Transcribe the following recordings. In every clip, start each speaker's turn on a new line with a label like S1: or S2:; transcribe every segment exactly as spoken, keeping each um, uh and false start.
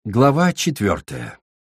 S1: Глава четвертая.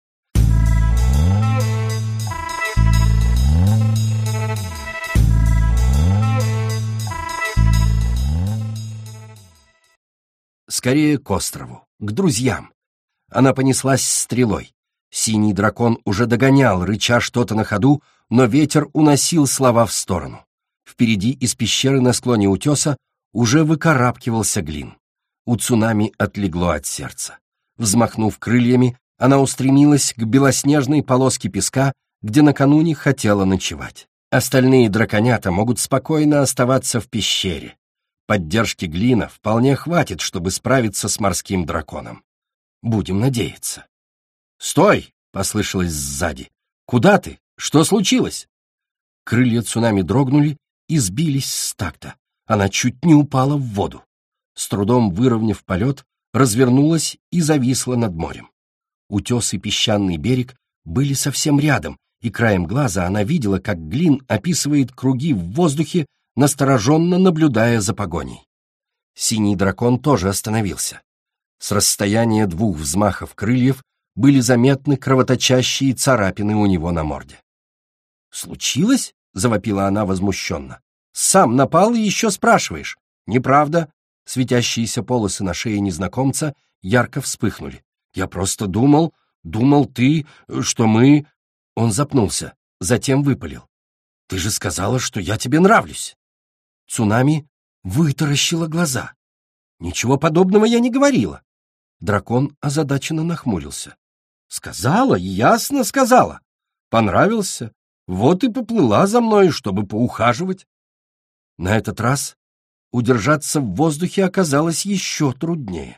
S1: Скорее к острову, к друзьям. Она понеслась стрелой. Синий дракон уже догонял, рыча что-то на ходу, но ветер уносил слова в сторону. Впереди из пещеры на склоне утеса уже выкарабкивался Глин. У цунами отлегло от сердца. Взмахнув крыльями, она устремилась к белоснежной полоске песка, где накануне хотела ночевать. Остальные драконята могут спокойно оставаться в пещере. Поддержки Глина вполне хватит, чтобы справиться с морским драконом. Будем надеяться. «Стой!» — послышалось сзади. «Куда ты? Что случилось?» Крылья цунами дрогнули и сбились с такта. Она чуть не упала в воду. С трудом выровняв полет, развернулась и зависла над морем. Утес и песчаный берег были совсем рядом, и краем глаза она видела, как Глин описывает круги в воздухе, настороженно наблюдая за погоней. Синий дракон тоже остановился. С расстояния двух взмахов крыльев были заметны кровоточащие царапины у него на морде. «Случилось?» — завопила она возмущенно. «Сам напал и еще спрашиваешь?» «Неправда». Светящиеся полосы на шее незнакомца ярко вспыхнули. «Я просто думал, думал ты, что мы...» Он запнулся, затем выпалил. «Ты же сказала, что я тебе нравлюсь!» Цунами вытаращила глаза. «Ничего подобного я не говорила!» Дракон озадаченно нахмурился. «Сказала, ясно сказала! Понравился, вот и поплыла за мной, чтобы поухаживать!» На этот раз удержаться в воздухе оказалось еще труднее.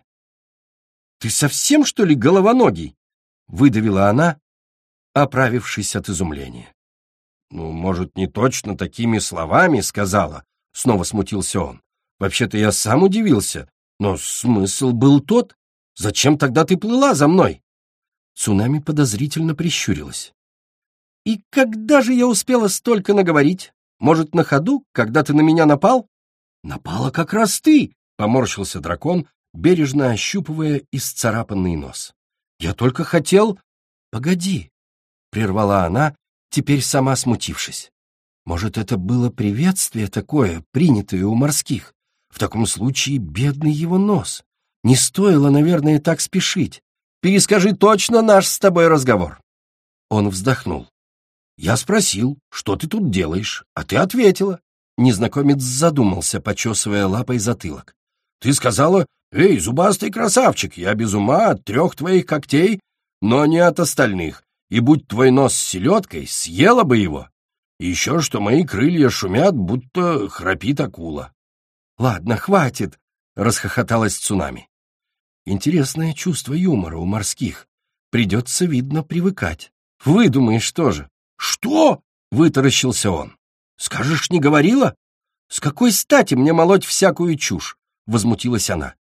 S1: «Ты совсем, что ли, головоногий?» — выдавила она, оправившись от изумления. «Ну, может, не точно такими словами сказала», — снова смутился он. «Вообще-то я сам удивился, но смысл был тот. Зачем тогда ты плыла за мной?» Цунами подозрительно прищурилась. «И когда же я успела столько наговорить? Может, на ходу, когда ты на меня напал?» «Напала как раз ты!» — поморщился дракон, бережно ощупывая исцарапанный нос. «Я только хотел...» «Погоди!» — прервала она, теперь сама смутившись. «Может, это было приветствие такое, принятое у морских? В таком случае бедный его нос. Не стоило, наверное, так спешить. Перескажи точно наш с тобой разговор». Он вздохнул. «Я спросил, что ты тут делаешь, а ты ответила». Незнакомец задумался, почесывая лапой затылок. «Ты сказала, эй, зубастый красавчик, я без ума от трех твоих когтей, но не от остальных, и будь твой нос селедкой, съела бы его. И еще что мои крылья шумят, будто храпит акула». «Ладно, хватит», — расхохоталась Цунами. «Интересное чувство юмора у морских. Придется, видно, привыкать. Выдумаешь тоже». «Что?» — вытаращился он. «Скажешь, не говорила? С какой стати мне молоть всякую чушь?» — возмутилась она.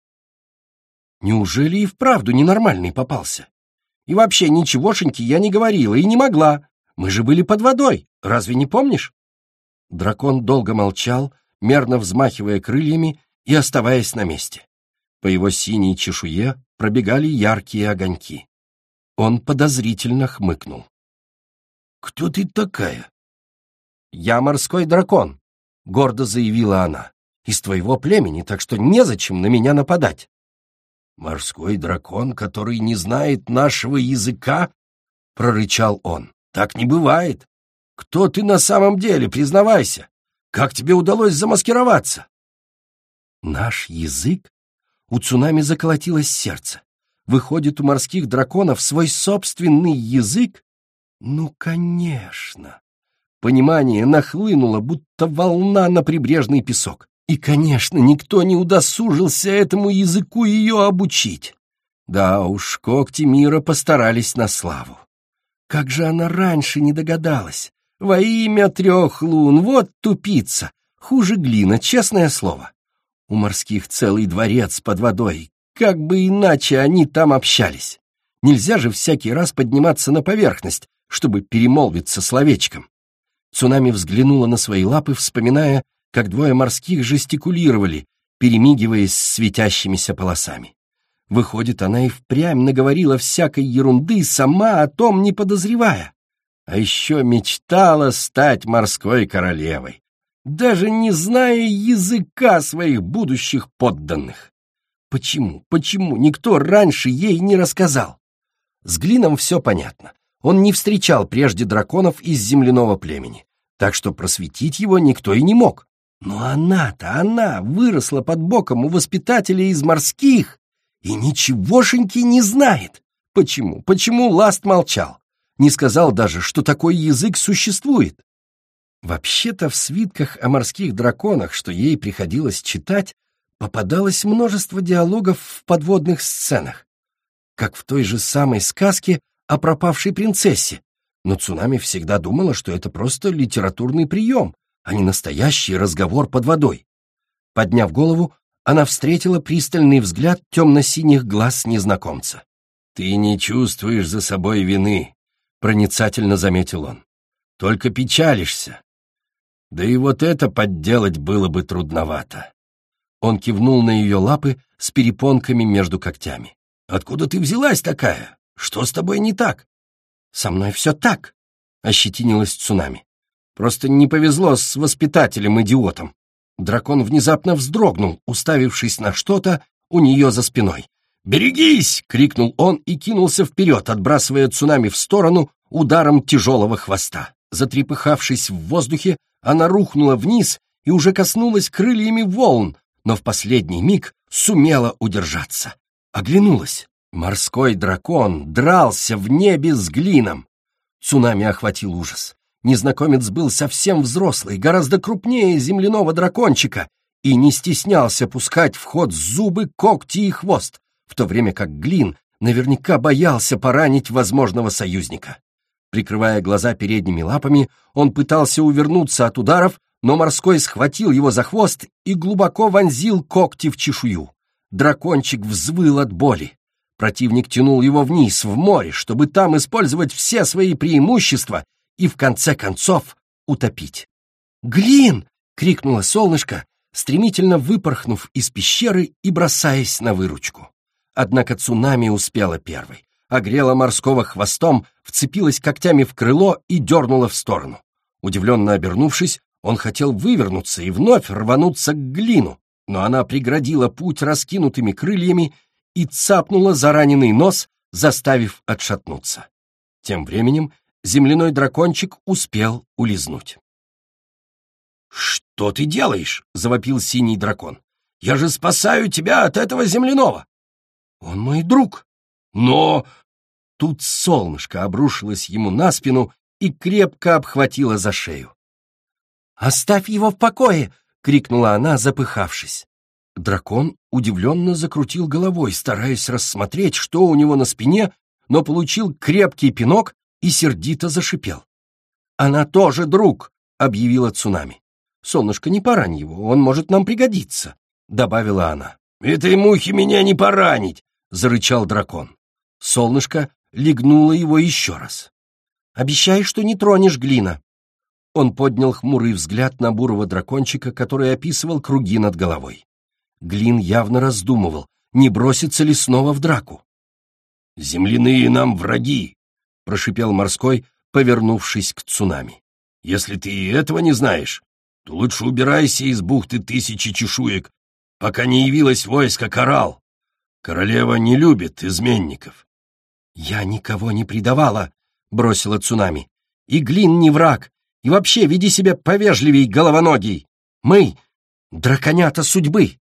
S1: «Неужели и вправду ненормальный попался? И вообще ничегошеньки я не говорила и не могла. Мы же были под водой, разве не помнишь?» Дракон долго молчал, мерно взмахивая крыльями и оставаясь на месте. По его синей чешуе пробегали яркие огоньки. Он подозрительно хмыкнул. «Кто ты такая?» «Я морской дракон», — гордо заявила она. «Из твоего племени, так что незачем на меня нападать». «Морской дракон, который не знает нашего языка?» — прорычал он. «Так не бывает. Кто ты на самом деле, признавайся? Как тебе удалось замаскироваться?» «Наш язык?» У Цунами заколотилось сердце. «Выходит, у морских драконов свой собственный язык?» «Ну, конечно!» Понимание нахлынуло, будто волна на прибрежный песок. И, конечно, никто не удосужился этому языку ее обучить. Да уж, когти мира постарались на славу. Как же она раньше не догадалась? Во имя трех лун, вот тупица! Хуже Глина, честное слово. У морских целый дворец под водой. Как бы иначе они там общались. Нельзя же всякий раз подниматься на поверхность, чтобы перемолвиться словечком. Цунами взглянула на свои лапы, вспоминая, как двое морских жестикулировали, перемигиваясь светящимися полосами. Выходит, она и впрямь наговорила всякой ерунды, сама о том не подозревая. А еще мечтала стать морской королевой, даже не зная языка своих будущих подданных. Почему, почему никто раньше ей не рассказал? С Глином все понятно. Он не встречал прежде драконов из земляного племени, так что просветить его никто и не мог. Но она-то, она выросла под боком у воспитателя из морских и ничегошеньки не знает. Почему, почему Ласт молчал? Не сказал даже, что такой язык существует. Вообще-то в свитках о морских драконах, что ей приходилось читать, попадалось множество диалогов в подводных сценах, как в той же самой сказке о пропавшей принцессе, но Цунами всегда думала, что это просто литературный прием, а не настоящий разговор под водой. Подняв голову, она встретила пристальный взгляд темно-синих глаз незнакомца. «Ты не чувствуешь за собой вины», — проницательно заметил он. «Только печалишься. Да и вот это подделать было бы трудновато». Он кивнул на ее лапы с перепонками между когтями. «Откуда ты взялась такая? Что с тобой не так?» «Со мной все так», — ощетинилась Цунами. «Просто не повезло с воспитателем-идиотом». Дракон внезапно вздрогнул, уставившись на что-то у нее за спиной. «Берегись!» — крикнул он и кинулся вперед, отбрасывая Цунами в сторону ударом тяжелого хвоста. Затрепыхавшись в воздухе, она рухнула вниз и уже коснулась крыльями волн, но в последний миг сумела удержаться. Оглянулась. Морской дракон дрался в небе с Глином. Цунами охватил ужас. Незнакомец был совсем взрослый, гораздо крупнее земляного дракончика, и не стеснялся пускать в ход зубы, когти и хвост, в то время как Глин наверняка боялся поранить возможного союзника. Прикрывая глаза передними лапами, он пытался увернуться от ударов, но морской схватил его за хвост и глубоко вонзил когти в чешую. Дракончик взвыл от боли. Противник тянул его вниз, в море, чтобы там использовать все свои преимущества и, в конце концов, утопить. «Глин!» — крикнуло солнышко, стремительно выпорхнув из пещеры и бросаясь на выручку. Однако Цунами успела первой, огрела морского хвостом, вцепилась когтями в крыло и дернула в сторону. Удивленно обернувшись, он хотел вывернуться и вновь рвануться к Глину, но она преградила путь раскинутыми крыльями и цапнула за раненый нос, заставив отшатнуться. Тем временем земляной дракончик успел улизнуть. «Что ты делаешь?» — завопил синий дракон. «Я же спасаю тебя от этого земляного!» «Он мой друг!» «Но...» Тут солнышко обрушилось ему на спину и крепко обхватило за шею. «Оставь его в покое!» — крикнула она, запыхавшись. Дракон удивленно закрутил головой, стараясь рассмотреть, что у него на спине, но получил крепкий пинок и сердито зашипел. «Она тоже друг!» — объявила Цунами. «Солнышко, не порань его, он может нам пригодиться», — добавила она. «Этой мухе меня не поранить!» — зарычал дракон. Солнышко легнуло его еще раз. «Обещай, что не тронешь Глина». Он поднял хмурый взгляд на бурого дракончика, который описывал круги над головой. Глин явно раздумывал, не бросится ли снова в драку. «Земляные нам враги!» — прошипел морской, повернувшись к Цунами. «Если ты и этого не знаешь, то лучше убирайся из бухты тысячи чешуек, пока не явилось войско Коралл. Королева не любит изменников». «Я никого не предавала», — бросила Цунами. «И Глин не враг, и вообще веди себя повежливей, головоногий. Мы — драконята судьбы».